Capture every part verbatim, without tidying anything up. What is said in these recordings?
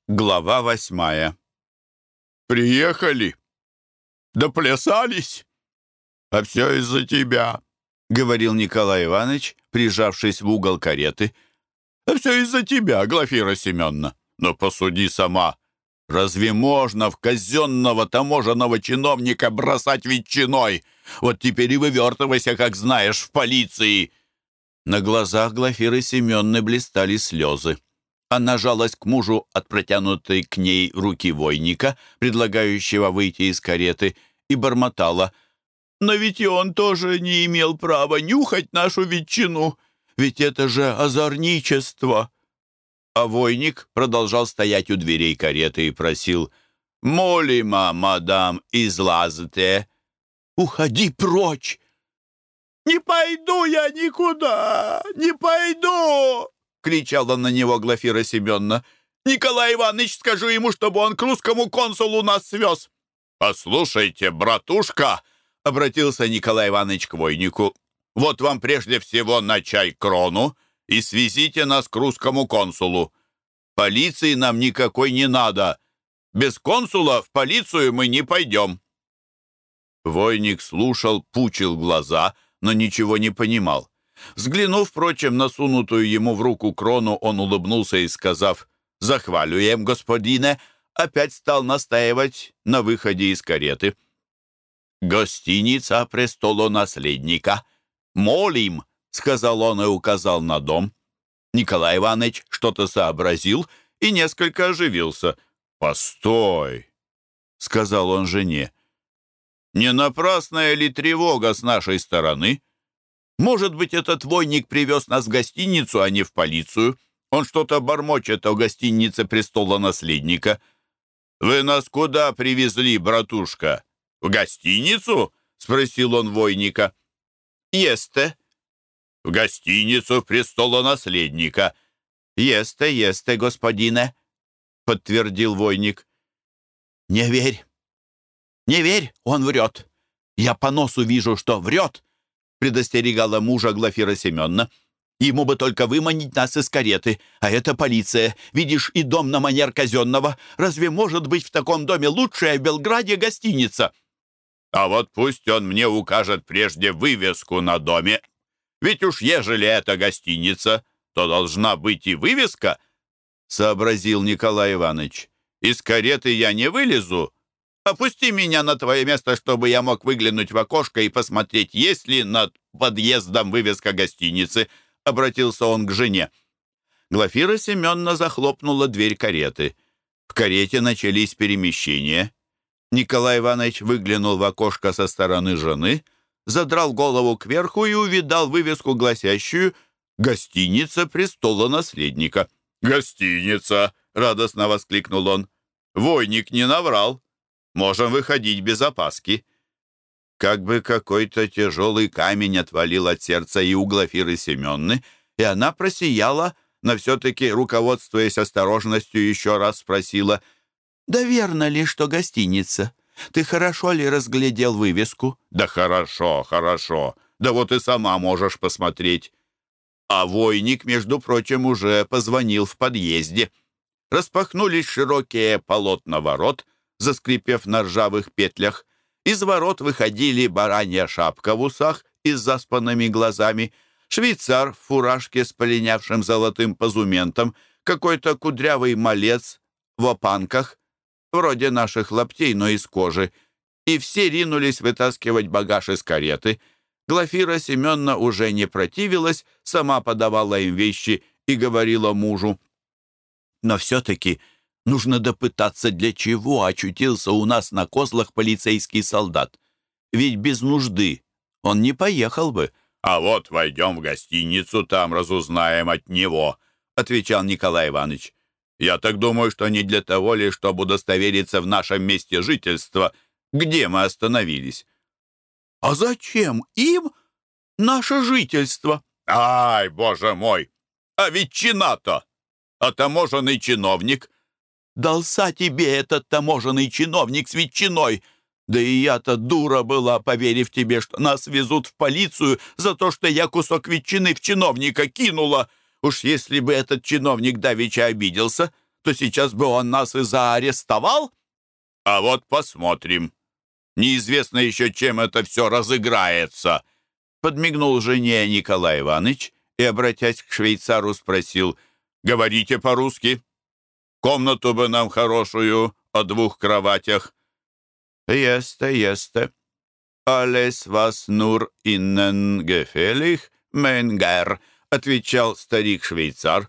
Глава восьмая. «Приехали, доплясались, а все из-за тебя», — говорил Николай Иванович, прижавшись в угол кареты. «А все из-за тебя, Глафира Семеновна. Но посуди сама, разве можно в казенного таможенного чиновника бросать ветчиной? Вот теперь и вывертывайся, как знаешь, в полиции». На глазах Глафиры Семеновны блистали слезы. Она жалась к мужу от протянутой к ней руки войника, предлагающего выйти из кареты, и бормотала: «Но ведь и он тоже не имел права нюхать нашу ветчину, ведь это же озорничество». А войник продолжал стоять у дверей кареты и просил: «Молима, мадам, излазьте». «Уходи прочь!» «Не пойду я никуда, не пойду!» — кричала на него Глафира Семеновна. «Николай Иванович, скажу ему, чтобы он к русскому консулу нас свез». «Послушайте, братушка!» — обратился Николай Иванович к войнику. «Вот вам прежде всего на чай крону и свезите нас к русскому консулу. Полиции нам никакой не надо. Без консула в полицию мы не пойдем». Войник слушал, пучил глаза, но ничего не понимал. Взглянув, впрочем, на сунутую ему в руку крону, он улыбнулся и, сказав «Захвалюем, господине», опять стал настаивать на выходе из кареты. «Гостиница престолонаследника. Молим», — сказал он и указал на дом. Николай Иванович что-то сообразил и несколько оживился. «Постой», — сказал он жене. «Не напрасная ли тревога с нашей стороны? Может быть, этот войник привез нас в гостиницу, а не в полицию? Он что-то бормочет о гостинице престола-наследника». «Вы нас куда привезли, братушка? В гостиницу?» — спросил он войника. «Есте». «В гостиницу престола-наследника». «Есте, есте, господине», — подтвердил войник. «Не верь, не верь, он врет. Я по носу вижу, что врет», — предостерегала мужа Глафира Семеновна. «Ему бы только выманить нас из кареты, а это полиция. Видишь, и дом на манер казенного. Разве может быть в таком доме лучшая в Белграде гостиница?» «А вот пусть он мне укажет прежде вывеску на доме. Ведь уж ежели это гостиница, то должна быть и вывеска», — сообразил Николай Иванович. «Из кареты я не вылезу. Опусти меня на твое место, чтобы я мог выглянуть в окошко и посмотреть, есть ли над подъездом вывеска гостиницы», — обратился он к жене. Глафира Семеновна захлопнула дверь кареты. В карете начались перемещения. Николай Иванович выглянул в окошко со стороны жены, задрал голову кверху и увидал вывеску, гласящую «Гостиница престола-наследника». «Гостиница!» — радостно воскликнул он. «Войник не наврал. Можем выходить без опаски». Как бы какой-то тяжелый камень отвалил от сердца и у Глафиры Семеновны, и она просияла, но все-таки, руководствуясь осторожностью, еще раз спросила: «Да верно ли, что гостиница? Ты хорошо ли разглядел вывеску?» «Да хорошо, хорошо. Да вот и сама можешь посмотреть». А войник, между прочим, уже позвонил в подъезде. Распахнулись широкие полотна ворот, заскрипев на ржавых петлях. Из ворот выходили баранья шапка в усах и с заспанными глазами, швейцар в фуражке с полинявшим золотым позументом, какой-то кудрявый малец в опанках, вроде наших лаптей, но из кожи, и все ринулись вытаскивать багаж из кареты. Глафира Семеновна уже не противилась, сама подавала им вещи и говорила мужу: «Но все-таки нужно допытаться, для чего очутился у нас на козлах полицейский солдат. Ведь без нужды он не поехал бы». «А вот войдем в гостиницу, там разузнаем от него», — отвечал Николай Иванович. «Я так думаю, что не для того ли, чтобы удостовериться в нашем месте жительства, где мы остановились». «А зачем им наше жительство?» «Ай, боже мой! А ветчина-то! А таможенный чиновник?» «Дался тебе этот таможенный чиновник с ветчиной! Да и я-то дура была, поверив тебе, что нас везут в полицию за то, что я кусок ветчины в чиновника кинула. Уж если бы этот чиновник давеча обиделся, то сейчас бы он нас и заарестовал. А вот посмотрим. Неизвестно еще, чем это все разыграется. Подмигнул жене Николай Иванович и, обратясь к швейцару, спросил: «Говорите по-русски? Комнату бы нам хорошую о двух кроватях». «Есте, есте. Alles was nur innen gefällig, mein Herr», отвечал старик-швейцар.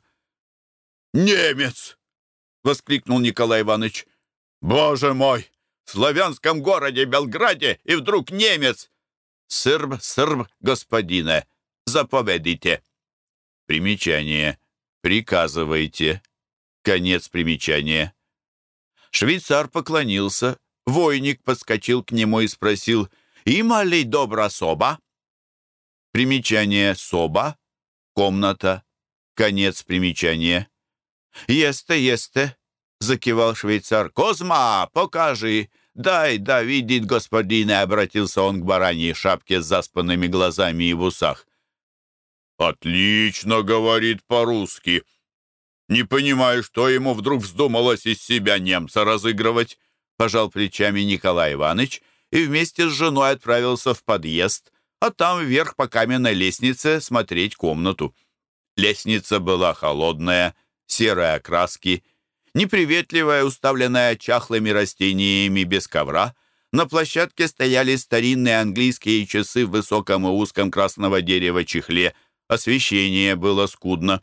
«Немец!» — воскликнул Николай Иванович. «Боже мой! В славянском городе Белграде и вдруг немец! Сырб, сырб, господине, заповедите». Примечание. Приказывайте. Конец примечания. Швейцар поклонился. Войник подскочил к нему и спросил: «Има ли добра соба?» Примечание. Соба. Комната. Конец примечания. «Есте, есте», — закивал швейцар. «Козма, покажи! Дай, да, видит господине», — обратился он к бараньей шапке с заспанными глазами и в усах. «Отлично говорит по-русски. Не понимаю, что ему вдруг вздумалось из себя немца разыгрывать», — пожал плечами Николай Иванович и вместе с женой отправился в подъезд, а там вверх по каменной лестнице смотреть комнату. Лестница была холодная, серой окраски, неприветливая, уставленная чахлыми растениями без ковра. На площадке стояли старинные английские часы в высоком и узком красного дерева чехле. Освещение было скудно.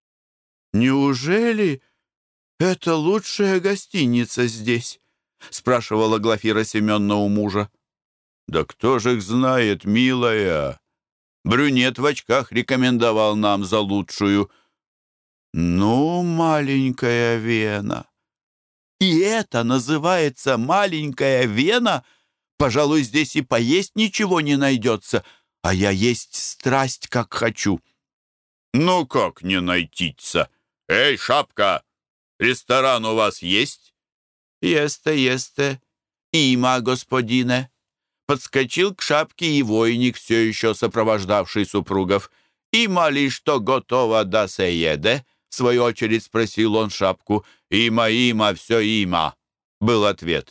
«Неужели это лучшая гостиница здесь?» — спрашивала Глафира Семеновна у мужа. «Да кто же их знает, милая? Брюнет в очках рекомендовал нам за лучшую». «Ну, маленькая Вена». «И это называется маленькая Вена? Пожалуй, здесь и поесть ничего не найдется, а я есть страсть, как хочу». «Ну как не найтиться? Эй, шапка, ресторан у вас есть?» «Есте, есте, има, господине». Подскочил к шапке и войник, все еще сопровождавший супругов. «Има ли что готово да се еде?» В свою очередь спросил он шапку. «Има, има, все има», — был ответ.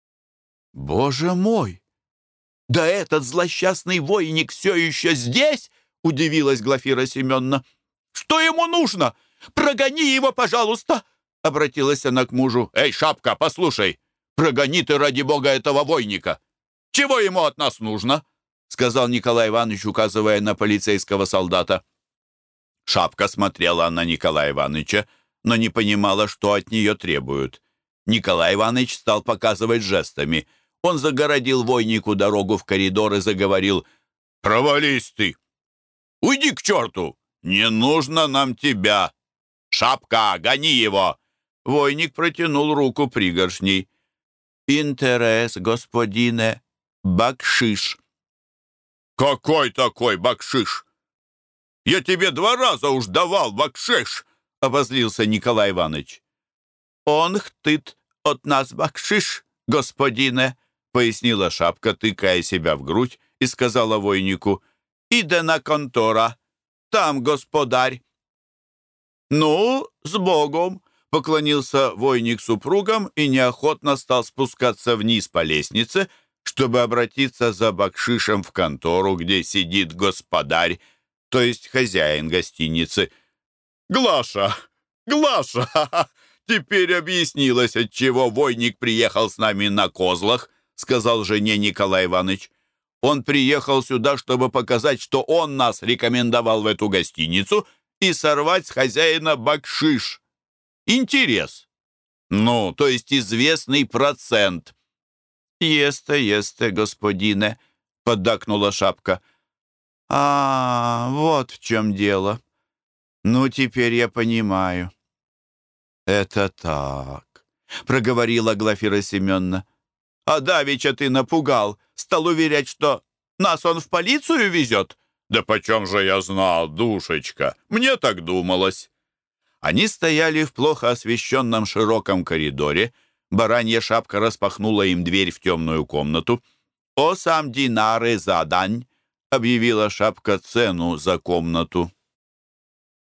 «Боже мой! Да этот злосчастный войник все еще здесь?» — удивилась Глафира Семеновна. «Что ему нужно? Прогони его, пожалуйста!» — обратилась она к мужу. «Эй, шапка, послушай! Прогони ты, ради бога, этого войника! Чего ему от нас нужно?» — сказал Николай Иванович, указывая на полицейского солдата. Шапка смотрела на Николая Ивановича, но не понимала, что от нее требуют. Николай Иванович стал показывать жестами. Он загородил войнику дорогу в коридор и заговорил: «Провались ты! Уйди к черту! Не нужно нам тебя! Шапка, гони его!» Войник протянул руку пригоршней. «Интерес, господине, бакшиш». «Какой такой бакшиш? Я тебе два раза уж давал бакшиш!» — обозлился Николай Иванович. «Он хтыт от нас бакшиш, господине», — пояснила шапка, тыкая себя в грудь, и сказала войнику: «Иде на контора, там господарь». «Ну, с Богом!» — поклонился войник супругам и неохотно стал спускаться вниз по лестнице, чтобы обратиться за бакшишем в контору, где сидит господарь, то есть хозяин гостиницы. «Глаша! Глаша! Теперь объяснилось, отчего войник приехал с нами на козлах», — сказал жене Николай Иванович. «Он приехал сюда, чтобы показать, что он нас рекомендовал в эту гостиницу, и сорвать с хозяина бакшиш. Интерес. Ну, то есть известный процент». «Есте, есте, господине», — поддакнула шапка. «А, вот в чем дело. Ну, теперь я понимаю». «Это так», — проговорила Глафира Семеновна. «А давеча ты напугал, стал уверять, что нас он в полицию везет». «Да почем же я знал, душечка? Мне так думалось». Они стояли в плохо освещенном широком коридоре. Баранья шапка распахнула им дверь в темную комнату. «О сам динары за дань», — объявила шапка цену за комнату.